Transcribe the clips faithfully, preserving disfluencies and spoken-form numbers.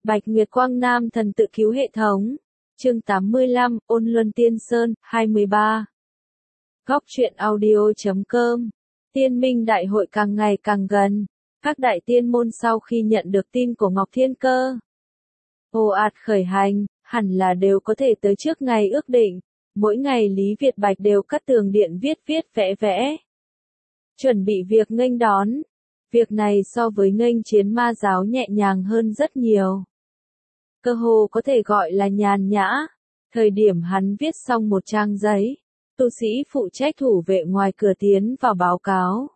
Bạch Nguyệt Quang Nam thần tự cứu hệ thống. Chương tám mươi lăm, Ôn Luân Tiên Sơn, hai mươi ba. Góc truyện audio chấm com. Tiên minh đại hội càng ngày càng gần. Các đại tiên môn sau khi nhận được tin của Ngọc Thiên Cơ, ồ ạt khởi hành, hẳn là đều có thể tới trước ngày ước định. Mỗi ngày Lý Việt Bạch đều cắt tường điện viết viết vẽ vẽ, chuẩn bị việc nghênh đón. Việc này so với nghênh chiến ma giáo nhẹ nhàng hơn rất nhiều. Cơ hồ có thể gọi là nhàn nhã. Thời điểm hắn viết xong một trang giấy, tu sĩ phụ trách thủ vệ ngoài cửa tiến vào báo cáo.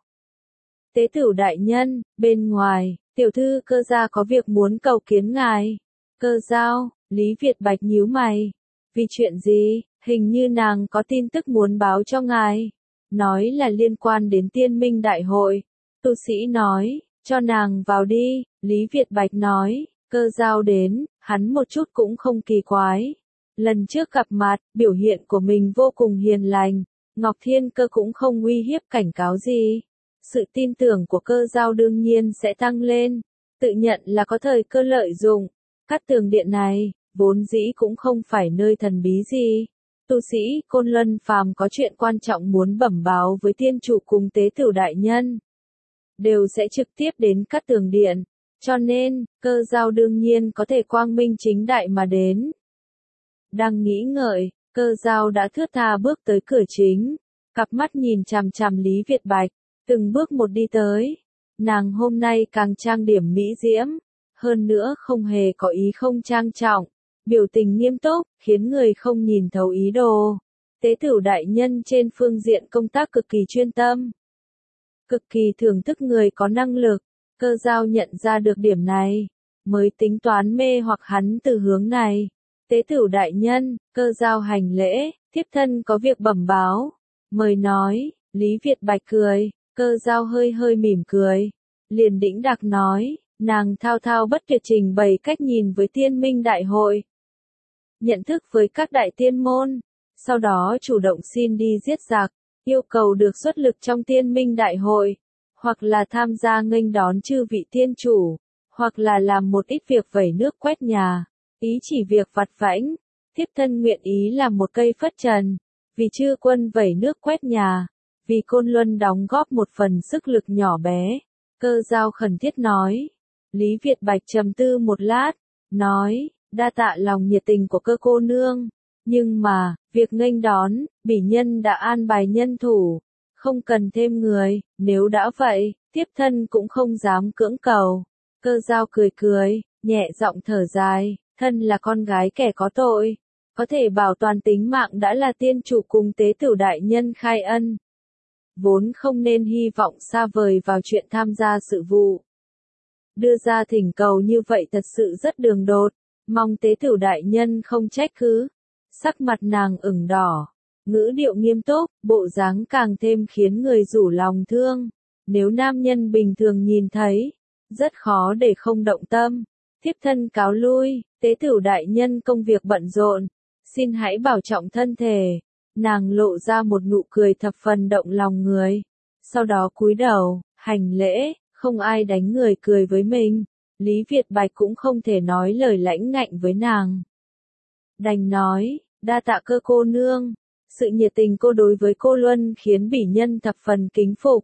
Tế tửu đại nhân, bên ngoài, tiểu thư Cơ gia có việc muốn cầu kiến ngài. Cơ giao, Lý Việt Bạch nhíu mày. Vì chuyện gì, hình như nàng có tin tức muốn báo cho ngài. Nói là liên quan đến tiên minh đại hội. Tu sĩ nói, cho nàng vào đi, Lý Việt Bạch nói. Cơ giao đến, hắn một chút cũng không kỳ quái. Lần trước gặp mặt, biểu hiện của mình vô cùng hiền lành, Ngọc Thiên Cơ cũng không uy hiếp cảnh cáo gì. Sự tin tưởng của Cơ giao đương nhiên sẽ tăng lên, tự nhận là có thời cơ lợi dụng. Cắt tường điện này, vốn dĩ cũng không phải nơi thần bí gì. Tu sĩ Côn Luân phàm có chuyện quan trọng muốn bẩm báo với tiên chủ cùng tế tửu đại nhân, đều sẽ trực tiếp đến cắt tường điện. Cho nên, Cơ giao đương nhiên có thể quang minh chính đại mà đến. Đang nghĩ ngợi, Cơ giao đã thướt tha bước tới cửa chính, cặp mắt nhìn chằm chằm Lý Việt Bạch, từng bước một đi tới. Nàng hôm nay càng trang điểm mỹ diễm, hơn nữa không hề có ý không trang trọng, biểu tình nghiêm túc, khiến người không nhìn thấu ý đồ. Tế tửu đại nhân trên phương diện công tác cực kỳ chuyên tâm, cực kỳ thưởng thức người có năng lực. Cơ giao nhận ra được điểm này, mới tính toán mê hoặc hắn từ hướng này. Tế tửu đại nhân, Cơ giao hành lễ, thiếp thân có việc bẩm báo. Mời nói, Lý Việt Bạch cười, Cơ giao hơi hơi mỉm cười. Liền đĩnh đạc nói, nàng thao thao bất tuyệt trình bày cách nhìn với tiên minh đại hội, nhận thức với các đại tiên môn, sau đó chủ động xin đi giết giặc, yêu cầu được xuất lực trong tiên minh đại hội, hoặc là tham gia nghênh đón chư vị tiên chủ, hoặc là làm một ít việc vẩy nước quét nhà, ý chỉ việc vặt vãnh. Thiếp thân nguyện ý làm một cây phất trần, vì chư quân vẩy nước quét nhà, vì Côn Luân đóng góp một phần sức lực nhỏ bé. Cơ giao khẩn thiết nói. Lý Việt Bạch trầm tư một lát, nói, đa tạ lòng nhiệt tình của Cơ cô nương, nhưng mà, việc nghênh đón, bỉ nhân đã an bài nhân thủ, không cần thêm người. Nếu đã vậy, tiếp thân cũng không dám cưỡng cầu. Cơ giao cười cười, nhẹ giọng thở dài, thân là con gái kẻ có tội, có thể bảo toàn tính mạng đã là tiên chủ cùng tế tửu đại nhân khai ân, vốn không nên hy vọng xa vời vào chuyện tham gia sự vụ. Đưa ra thỉnh cầu như vậy thật sự rất đường đột, mong tế tửu đại nhân không trách cứ. Sắc mặt nàng ửng đỏ, ngữ điệu nghiêm túc, bộ dáng càng thêm khiến người rủ lòng thương. Nếu nam nhân bình thường nhìn thấy, rất khó để không động tâm. Thiếp thân cáo lui, tế tửu đại nhân công việc bận rộn, xin hãy bảo trọng thân thể. Nàng lộ ra một nụ cười thập phần động lòng người, sau đó cúi đầu, hành lễ. Không ai đánh người cười với mình, Lý Việt Bạch cũng không thể nói lời lãnh ngạnh với nàng. Đành nói, đa tạ Cơ cô nương, sự nhiệt tình cô đối với cô Luân khiến bỉ nhân thập phần kính phục.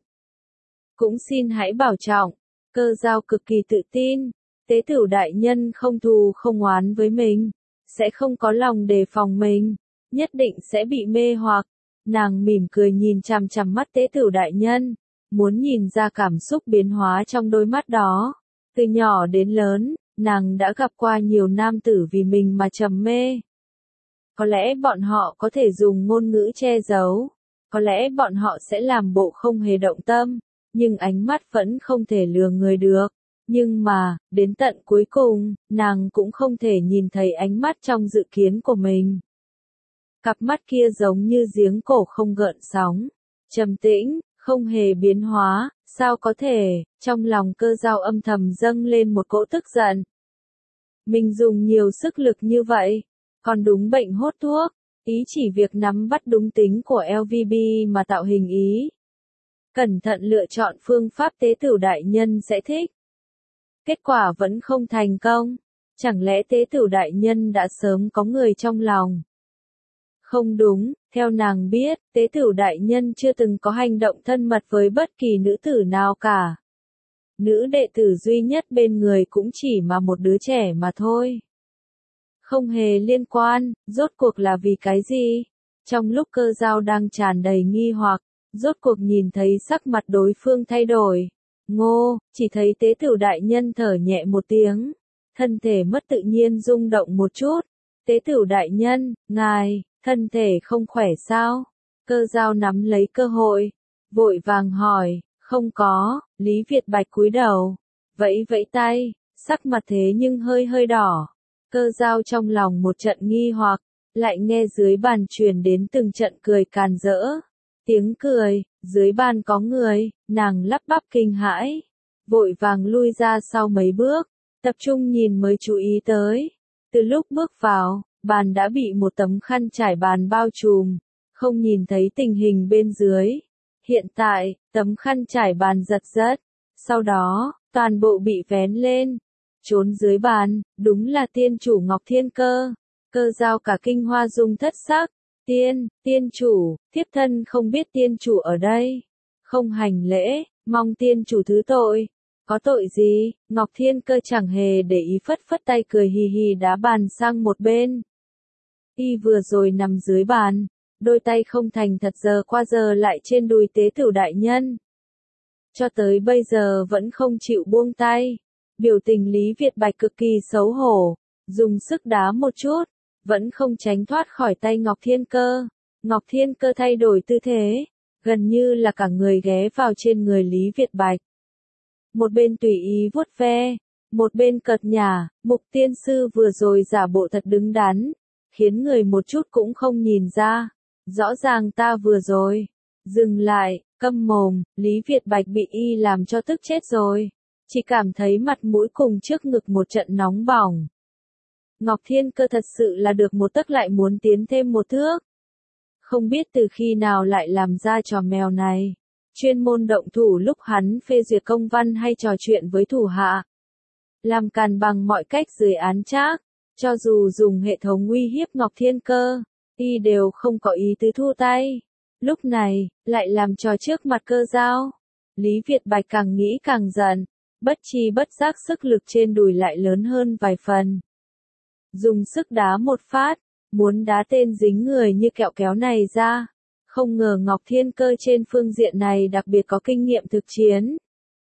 Cũng xin hãy bảo trọng. Cơ giao cực kỳ tự tin, tế tửu đại nhân không thù không oán với mình, sẽ không có lòng đề phòng mình, nhất định sẽ bị mê hoặc. Nàng mỉm cười nhìn chằm chằm mắt tế tửu đại nhân, muốn nhìn ra cảm xúc biến hóa trong đôi mắt đó. Từ nhỏ đến lớn, nàng đã gặp qua nhiều nam tử vì mình mà trầm mê. Có lẽ bọn họ có thể dùng ngôn ngữ che giấu, có lẽ bọn họ sẽ làm bộ không hề động tâm, nhưng ánh mắt vẫn không thể lừa người được. Nhưng mà, đến tận cuối cùng, nàng cũng không thể nhìn thấy ánh mắt trong dự kiến của mình. Cặp mắt kia giống như giếng cổ không gợn sóng, trầm tĩnh, không hề biến hóa. Sao có thể? Trong lòng Cơ giao âm thầm dâng lên một cỗ tức giận. Mình dùng nhiều sức lực như vậy, còn đúng bệnh hốt thuốc, ý chỉ việc nắm bắt đúng tính của lờ vê bê mà tạo hình ý. Cẩn thận lựa chọn phương pháp tế tửu đại nhân sẽ thích. Kết quả vẫn không thành công. Chẳng lẽ tế tử đại nhân đã sớm có người trong lòng? Không đúng, theo nàng biết, tế tử đại nhân chưa từng có hành động thân mật với bất kỳ nữ tử nào cả. Nữ đệ tử duy nhất bên người cũng chỉ mà một đứa trẻ mà thôi. Không hề liên quan, rốt cuộc là vì cái gì? Trong lúc Cơ Dao đang tràn đầy nghi hoặc, rốt cuộc nhìn thấy sắc mặt đối phương thay đổi. Ngô, chỉ thấy tế tử đại nhân thở nhẹ một tiếng, thân thể mất tự nhiên rung động một chút. Tế tử đại nhân, ngài, thân thể không khỏe sao? Cơ Dao nắm lấy cơ hội, vội vàng hỏi, không có. Lý Việt Bạch cúi đầu, vẫy vẫy tay, sắc mặt thế nhưng hơi hơi đỏ. Cơ Dao trong lòng một trận nghi hoặc, lại nghe dưới bàn truyền đến từng trận cười càn rỡ. Tiếng cười, dưới bàn có người, nàng lắp bắp kinh hãi, vội vàng lui ra sau mấy bước, tập trung nhìn mới chú ý tới. Từ lúc bước vào, bàn đã bị một tấm khăn trải bàn bao trùm, không nhìn thấy tình hình bên dưới. Hiện tại, tấm khăn trải bàn giật giật, sau đó, toàn bộ bị vén lên. Trốn dưới bàn, đúng là tiên chủ Ngọc Thiên Cơ. Cơ Dao cả kinh hoa dung thất sắc. Tiên, tiên chủ, thiếp thân không biết tiên chủ ở đây. Không hành lễ, mong tiên chủ thứ tội. Có tội gì? Ngọc Thiên Cơ chẳng hề để ý, phất phất tay cười hì hì đá bàn sang một bên. Y vừa rồi nằm dưới bàn, đôi tay không thành thật giờ qua giờ lại trên đùi tế tử đại nhân. Cho tới bây giờ vẫn không chịu buông tay. Biểu tình Lý Việt Bạch cực kỳ xấu hổ, dùng sức đá một chút, vẫn không tránh thoát khỏi tay Ngọc Thiên Cơ. Ngọc Thiên Cơ thay đổi tư thế, gần như là cả người ghé vào trên người Lý Việt Bạch. Một bên tùy ý vuốt ve, một bên cợt nhả, Mục tiên sư vừa rồi giả bộ thật đứng đắn, khiến người một chút cũng không nhìn ra. Rõ ràng ta vừa rồi, dừng lại, câm mồm, Lý Việt Bạch bị y làm cho tức chết rồi. Chỉ cảm thấy mặt mũi cùng trước ngực một trận nóng bỏng. Ngọc Thiên Cơ thật sự là được một tấc lại muốn tiến thêm một thước. Không biết từ khi nào lại làm ra trò mèo này. Chuyên môn động thủ lúc hắn phê duyệt công văn hay trò chuyện với thủ hạ. Làm càn bằng mọi cách dưới án trác. Cho dù dùng hệ thống uy hiếp Ngọc Thiên Cơ, y đều không có ý tứ thu tay. Lúc này, lại làm trò trước mặt Cơ Dao. Lý Việt Bạch càng nghĩ càng giận. Bất chi bất giác sức lực trên đùi lại lớn hơn vài phần. Dùng sức đá một phát, muốn đá tên dính người như kẹo kéo này ra. Không ngờ Ngọc Thiên Cơ trên phương diện này đặc biệt có kinh nghiệm thực chiến.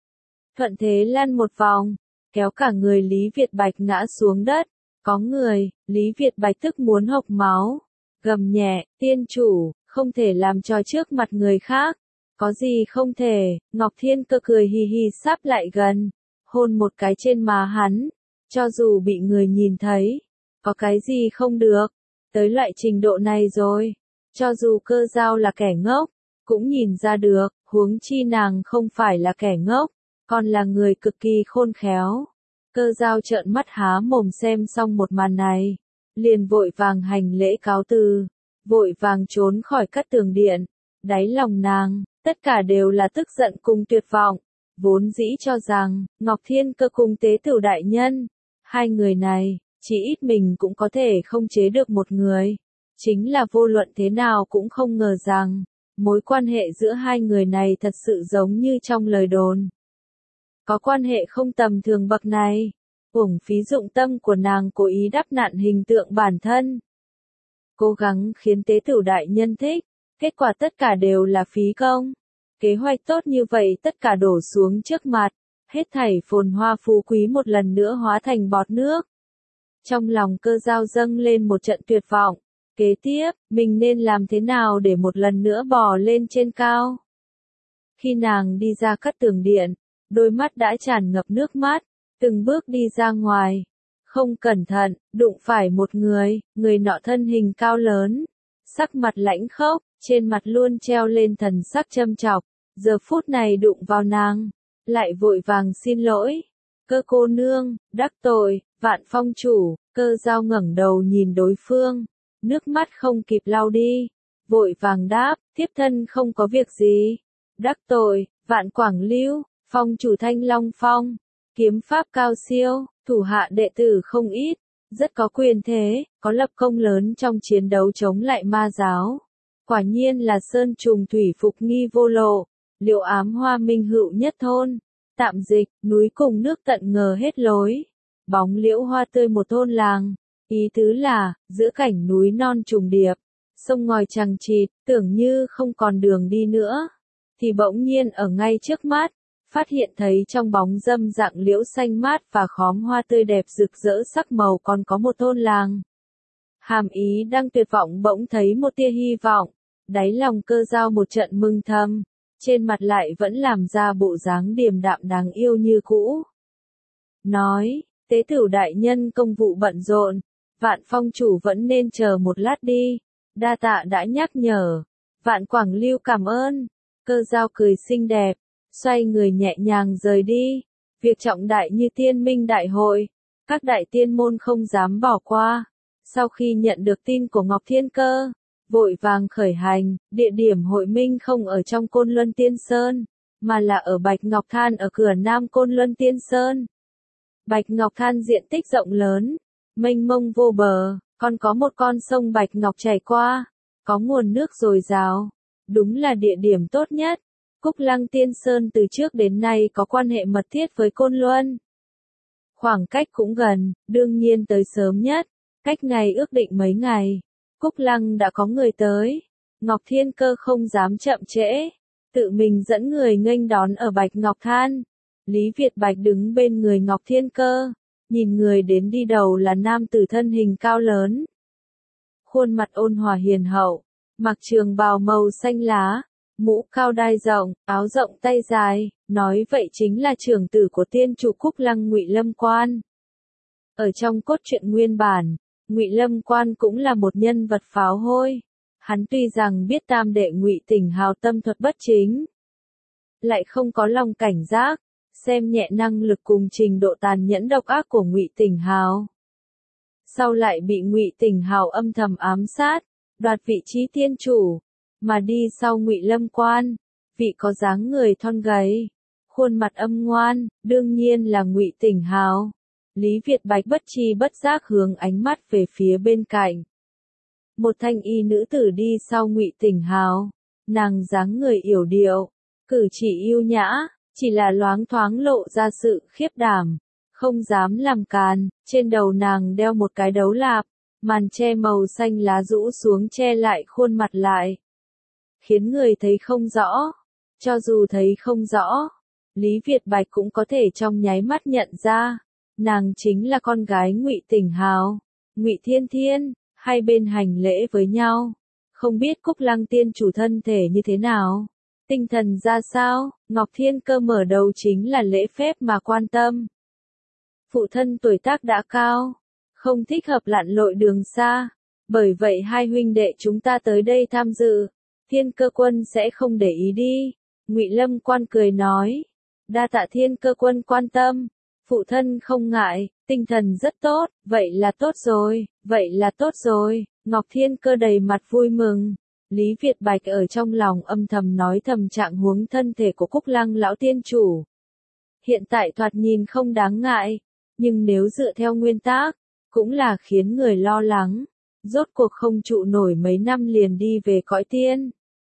Thuận thế lăn một vòng, kéo cả người Lý Việt Bạch ngã xuống đất. Có người, Lý Việt Bạch tức muốn hộc máu. Gầm nhẹ, tiên chủ, không thể làm trò trước mặt người khác. Có gì không thể, Ngọc Thiên Cơ cười hì hì sắp lại gần, hôn một cái trên má hắn, cho dù bị người nhìn thấy, có cái gì không được, tới loại trình độ này rồi, cho dù Cơ Dao là kẻ ngốc, cũng nhìn ra được, huống chi nàng không phải là kẻ ngốc, còn là người cực kỳ khôn khéo. Cơ Dao trợn mắt há mồm xem xong một màn này, liền vội vàng hành lễ cáo từ, vội vàng trốn khỏi Cát Tường Điện, đáy lòng nàng. Tất cả đều là tức giận cùng tuyệt vọng, vốn dĩ cho rằng, Ngọc Thiên Cơ cùng tế tử đại nhân, hai người này, chỉ ít mình cũng có thể không chế được một người. Chính là vô luận thế nào cũng không ngờ rằng, mối quan hệ giữa hai người này thật sự giống như trong lời đồn. Có quan hệ không tầm thường bậc này, uổng phí dụng tâm của nàng cố ý đắp nặn hình tượng bản thân. Cố gắng khiến tế tử đại nhân thích. Kết quả tất cả đều là phí công. Kế hoạch tốt như vậy tất cả đổ xuống trước mặt. Hết thảy phồn hoa phú quý một lần nữa hóa thành bọt nước. Trong lòng Cơ Dao dâng lên một trận tuyệt vọng. Kế tiếp, mình nên làm thế nào để một lần nữa bò lên trên cao? Khi nàng đi ra Cát Tường Điện, đôi mắt đã tràn ngập nước mắt, từng bước đi ra ngoài. Không cẩn thận, đụng phải một người, người nọ thân hình cao lớn, sắc mặt lãnh khốc. Trên mặt luôn treo lên thần sắc châm chọc, giờ phút này đụng vào nàng, lại vội vàng xin lỗi. Cơ cô nương, đắc tội, Vạn Phong chủ. Cơ Dao ngẩng đầu nhìn đối phương, nước mắt không kịp lau đi, vội vàng đáp, thiếp thân không có việc gì. Đắc tội, Vạn Quảng Lưu, Phong chủ Thanh Long Phong, kiếm pháp cao siêu, thủ hạ đệ tử không ít, rất có quyền thế, có lập công lớn trong chiến đấu chống lại ma giáo. Quả nhiên là sơn trùng thủy phục nghi vô lộ, liệu ám hoa minh hữu nhất thôn. Tạm dịch, núi cùng nước tận ngờ hết lối. Bóng liễu hoa tươi một thôn làng. Ý tứ là, giữa cảnh núi non trùng điệp, sông ngòi chằng chịt, tưởng như không còn đường đi nữa. Thì bỗng nhiên ở ngay trước mắt, phát hiện thấy trong bóng râm rạng liễu xanh mát và khóm hoa tươi đẹp rực rỡ sắc màu còn có một thôn làng. Hàm ý đang tuyệt vọng bỗng thấy một tia hy vọng, đáy lòng Cơ Dao một trận mừng thầm, trên mặt lại vẫn làm ra bộ dáng điềm đạm đáng yêu như cũ. Nói, tế tửu đại nhân công vụ bận rộn, Vạn Phong chủ vẫn nên chờ một lát đi, đa tạ đã nhắc nhở, Vạn Quảng Lưu cảm ơn. Cơ Dao cười xinh đẹp, xoay người nhẹ nhàng rời đi. Việc trọng đại như Tiên Minh Đại hội, các đại tiên môn không dám bỏ qua. Sau khi nhận được tin của Ngọc Thiên Cơ, vội vàng khởi hành, địa điểm hội minh không ở trong Côn Luân Tiên Sơn, mà là ở Bạch Ngọc Than ở cửa Nam Côn Luân Tiên Sơn. Bạch Ngọc Than diện tích rộng lớn, mênh mông vô bờ, còn có một con sông Bạch Ngọc chảy qua, có nguồn nước dồi dào, đúng là địa điểm tốt nhất. Cúc Lăng Tiên Sơn từ trước đến nay có quan hệ mật thiết với Côn Luân. Khoảng cách cũng gần, đương nhiên tới sớm nhất, cách ngày ước định mấy ngày. Cúc Lăng đã có người tới, Ngọc Thiên Cơ không dám chậm trễ, tự mình dẫn người nghênh đón ở Bạch Ngọc Than. Lý Việt Bạch đứng bên người Ngọc Thiên Cơ, nhìn người đến đi đầu là nam tử thân hình cao lớn. Khuôn mặt ôn hòa hiền hậu, mặc trường bào màu xanh lá, mũ cao đai rộng, áo rộng tay dài, nói vậy chính là trưởng tử của tiên chủ Cúc Lăng Ngụy Lâm Quan. Ở trong cốt truyện nguyên bản, Ngụy Lâm Quan cũng là một nhân vật pháo hôi. Hắn tuy rằng biết tam đệ Ngụy Tỉnh Hào tâm thuật bất chính, lại không có lòng cảnh giác, xem nhẹ năng lực cùng trình độ tàn nhẫn độc ác của Ngụy Tỉnh Hào. Sau lại bị Ngụy Tỉnh Hào âm thầm ám sát, đoạt vị trí tiên chủ, mà đi sau Ngụy Lâm Quan, vị có dáng người thon gầy, khuôn mặt âm ngoan, đương nhiên là Ngụy Tỉnh Hào. Lý Việt Bạch bất tri bất giác hướng ánh mắt về phía bên cạnh. Một thanh y nữ tử đi sau Ngụy Tỉnh Hào, nàng dáng người yểu điệu, cử chỉ yêu nhã, chỉ là loáng thoáng lộ ra sự khiếp đảm, không dám làm càn, trên đầu nàng đeo một cái đấu lạp, màn che màu xanh lá rũ xuống che lại khuôn mặt lại, khiến người thấy không rõ. Cho dù thấy không rõ, Lý Việt Bạch cũng có thể trong nháy mắt nhận ra, nàng chính là con gái Ngụy Tỉnh Hào, Ngụy Thiên Thiên. Hai bên hành lễ với nhau, không biết Cúc Lăng tiên chủ thân thể như thế nào, tinh thần ra sao. Ngọc Thiên Cơ mở đầu chính là lễ phép mà quan tâm. Phụ thân tuổi tác đã cao, không thích hợp lặn lội đường xa, bởi vậy hai huynh đệ chúng ta tới đây tham dự, Thiên Cơ quân sẽ không để ý đi. Ngụy Lâm Quan cười nói, đa tạ Thiên Cơ quân quan tâm, phụ thân không ngại, tinh thần rất tốt, vậy là tốt rồi, vậy là tốt rồi. Ngọc Thiên Cơ đầy mặt vui mừng. Lý Việt Bạch ở trong lòng âm thầm nói thầm trạng huống thân thể của Cúc Lăng lão tiên chủ. Hiện tại thoạt nhìn không đáng ngại, nhưng nếu dựa theo nguyên tắc, cũng là khiến người lo lắng. Rốt cuộc không trụ nổi mấy năm liền đi về cõi tiên.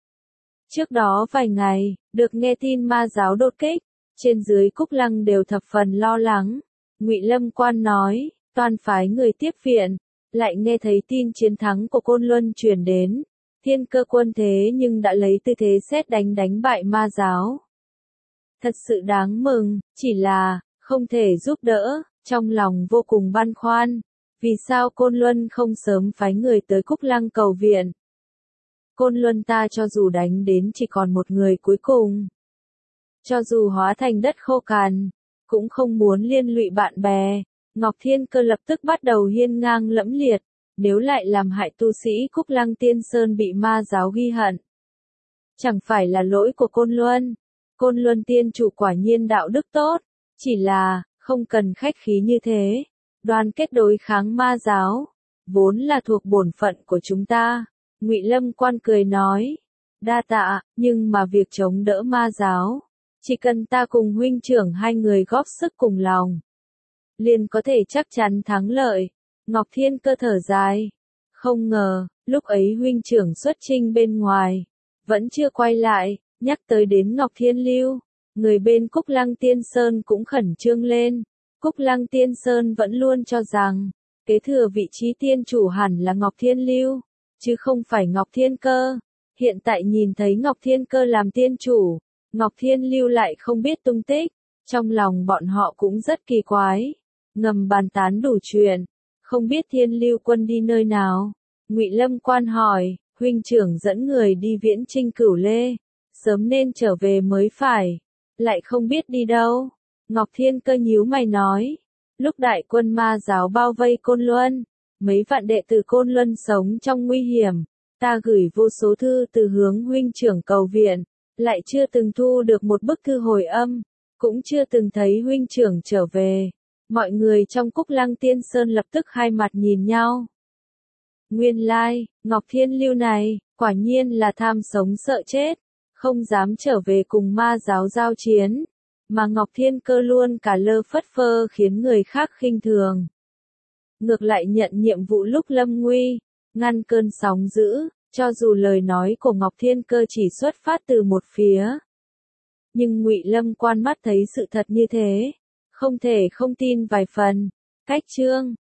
Trước đó vài ngày, được nghe tin ma giáo đột kích, trên dưới Cúc Lăng đều thập phần lo lắng. Ngụy Lâm Quan nói, toàn phái người tiếp viện, lại nghe thấy tin chiến thắng của Côn Luân truyền đến. Thiên Cơ quân thế nhưng đã lấy tư thế sét đánh đánh bại ma giáo. Thật sự đáng mừng, chỉ là, không thể giúp đỡ, trong lòng vô cùng băn khoăn. Vì sao Côn Luân không sớm phái người tới Cúc Lăng cầu viện? Côn Luân ta cho dù đánh đến chỉ còn một người cuối cùng, cho dù hóa thành đất khô cằn, cũng không muốn liên lụy bạn bè. Ngọc Thiên Cơ lập tức bắt đầu hiên ngang lẫm liệt, nếu lại làm hại tu sĩ Cúc Lăng Tiên Sơn bị ma giáo ghi hận, chẳng phải là lỗi của Côn Luân. Côn Luân tiên chủ quả nhiên đạo đức tốt, chỉ là, không cần khách khí như thế, đoàn kết đối kháng ma giáo, vốn là thuộc bổn phận của chúng ta. Ngụy Lâm Quan cười nói, đa tạ, nhưng mà việc chống đỡ ma giáo, chỉ cần ta cùng huynh trưởng hai người góp sức cùng lòng, liền có thể chắc chắn thắng lợi. Ngọc Thiên Cơ thở dài. Không ngờ, lúc ấy huynh trưởng xuất chinh bên ngoài, vẫn chưa quay lại, nhắc tới đến Ngọc Thiên Lưu. Người bên Cúc Lăng Tiên Sơn cũng khẩn trương lên. Cúc Lăng Tiên Sơn vẫn luôn cho rằng, kế thừa vị trí tiên chủ hẳn là Ngọc Thiên Lưu, chứ không phải Ngọc Thiên Cơ. Hiện tại nhìn thấy Ngọc Thiên Cơ làm tiên chủ, Ngọc Thiên Lưu lại không biết tung tích, trong lòng bọn họ cũng rất kỳ quái, ngầm bàn tán đủ chuyện, không biết Thiên Lưu quân đi nơi nào. Ngụy Lâm Quan hỏi, huynh trưởng dẫn người đi viễn chinh Cửu Lê, sớm nên trở về mới phải, lại không biết đi đâu. Ngọc Thiên Cơ nhíu mày nói, lúc đại quân ma giáo bao vây Côn Luân, mấy vạn đệ tử Côn Luân sống trong nguy hiểm, ta gửi vô số thư từ hướng huynh trưởng cầu viện, lại chưa từng thu được một bức thư hồi âm, cũng chưa từng thấy huynh trưởng trở về. Mọi người trong Cúc Lăng Tiên Sơn lập tức hai mặt nhìn nhau. Nguyên lai, Ngọc Thiên Lưu này, quả nhiên là tham sống sợ chết, không dám trở về cùng ma giáo giao chiến, mà Ngọc Thiên Cơ luôn cả lơ phất phơ khiến người khác khinh thường. Ngược lại nhận nhiệm vụ lúc lâm nguy, ngăn cơn sóng dữ, cho dù lời nói của Ngọc Thiên Cơ chỉ xuất phát từ một phía. Nhưng Ngụy Lâm Quan mắt thấy sự thật như thế, không thể không tin vài phần. Cách chương